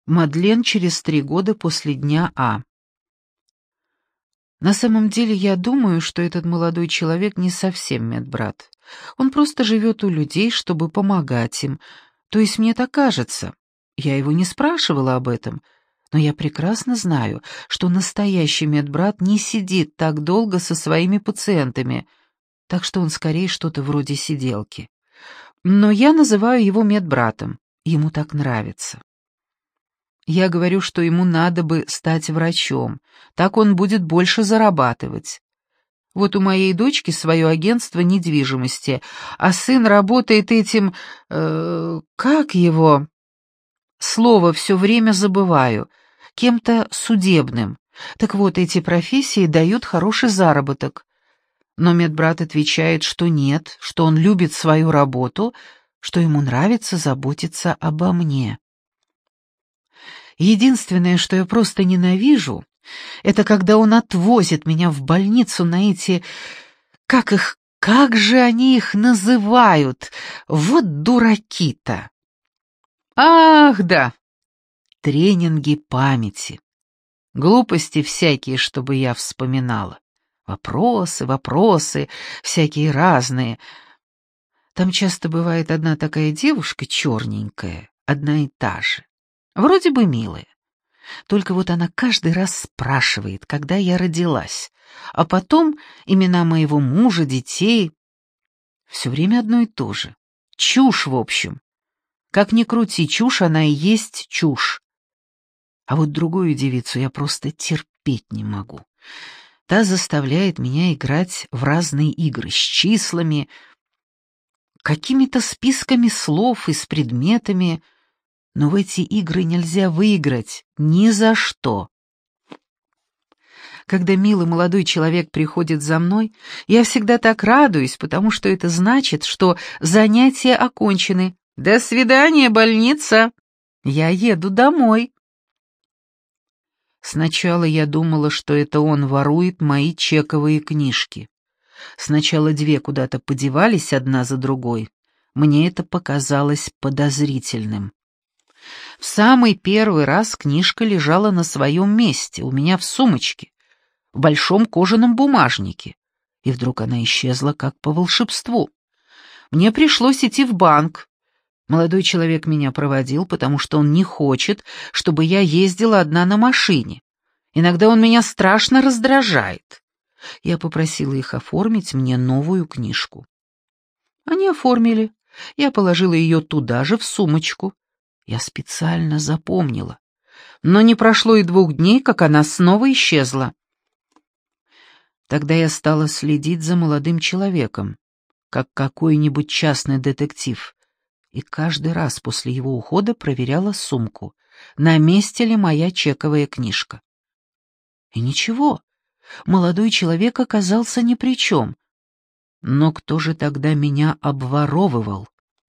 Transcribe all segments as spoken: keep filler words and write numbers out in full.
Мадлен через три года после дня А. На самом деле я думаю, что этот молодой человек не совсем медбрат. Он просто живет у людей, чтобы помогать им. То есть мне так кажется. Я его не спрашивала об этом, но я прекрасно знаю, что настоящий медбрат не сидит так долго со своими пациентами, так что он скорее что-то вроде сиделки. Но я называю его медбратом, ему так нравится. Я говорю, что ему надо бы стать врачом, так он будет больше зарабатывать. Вот у моей дочки свое агентство недвижимости, а сын работает этим... Э, как его? Слово все время забываю. Кем-то судебным. Так вот, эти профессии дают хороший заработок. Но медбрат отвечает, что нет, что он любит свою работу, что ему нравится заботиться обо мне. Единственное, что я просто ненавижу, это когда он отвозит меня в больницу на эти... Как их... Как же они их называют? Вот дураки-то! Ах, да! Тренинги памяти. Глупости всякие, чтобы я вспоминала. Вопросы, вопросы, всякие разные. Там часто бывает одна такая девушка черненькая, одна и та же. Вроде бы милая. Только вот она каждый раз спрашивает, когда я родилась, а потом имена моего мужа, детей. Все время одно и то же. Чушь, в общем. Как ни крути, чушь она и есть чушь. А вот другую девицу я просто терпеть не могу. Та заставляет меня играть в разные игры с числами, какими-то списками слов и с предметами, но в эти игры нельзя выиграть ни за что. Когда милый молодой человек приходит за мной, я всегда так радуюсь, потому что это значит, что занятия окончены. До свидания, больница. Я еду домой. Сначала я думала, что это он ворует мои чековые книжки. Сначала две куда-то подевались одна за другой. Мне это показалось подозрительным. В самый первый раз книжка лежала на своем месте, у меня в сумочке, в большом кожаном бумажнике, и вдруг она исчезла как по волшебству. Мне пришлось идти в банк. Молодой человек меня проводил, потому что он не хочет, чтобы я ездила одна на машине. Иногда он меня страшно раздражает. Я попросила их оформить мне новую книжку. Они оформили. Я положила ее туда же, в сумочку. Я специально запомнила. Но не прошло и двух дней, как она снова исчезла. Тогда я стала следить за молодым человеком, как какой-нибудь частный детектив, и каждый раз после его ухода проверяла сумку, на месте ли моя чековая книжка. И ничего, молодой человек оказался ни при чем. Но кто же тогда меня обворовывал?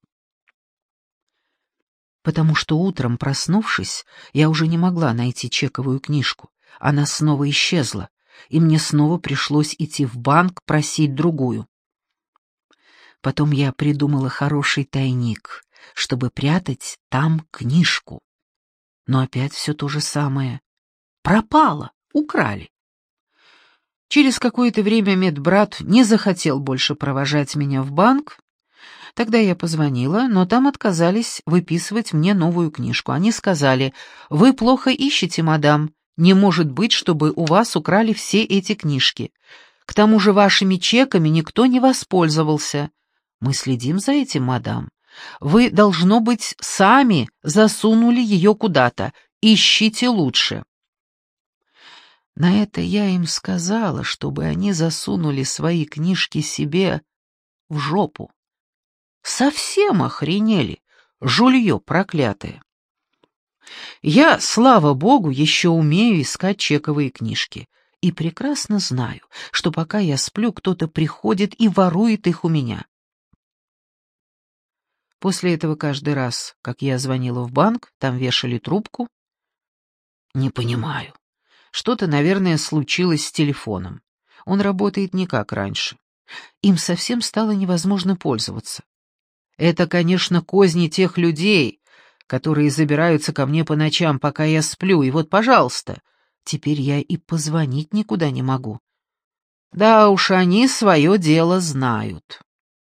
Потому что утром, проснувшись, я уже не могла найти чековую книжку. Она снова исчезла, и мне снова пришлось идти в банк просить другую. Потом я придумала хороший тайник, чтобы прятать там книжку. Но опять все то же самое. Пропала, украли. Через какое-то время медбрат не захотел больше провожать меня в банк. Тогда я позвонила, но там отказались выписывать мне новую книжку. Они сказали: «Вы плохо ищете, мадам. Не может быть, чтобы у вас украли все эти книжки. К тому же вашими чеками никто не воспользовался. Мы следим за этим, мадам. Вы, должно быть, сами засунули ее куда-то. Ищите лучше». На это я им сказала, чтобы они засунули свои книжки себе в жопу. Совсем охренели, жулье проклятое. Я, слава богу, еще умею искать чековые книжки и прекрасно знаю, что пока я сплю, кто-то приходит и ворует их у меня. После этого каждый раз, как я звонила в банк, там вешали трубку. Не понимаю. Что-то, наверное, случилось с телефоном. Он работает не как раньше. Им совсем стало невозможно пользоваться. Это, конечно, козни тех людей, которые забираются ко мне по ночам, пока я сплю, и вот, пожалуйста, теперь я и позвонить никуда не могу. Да уж, они свое дело знают.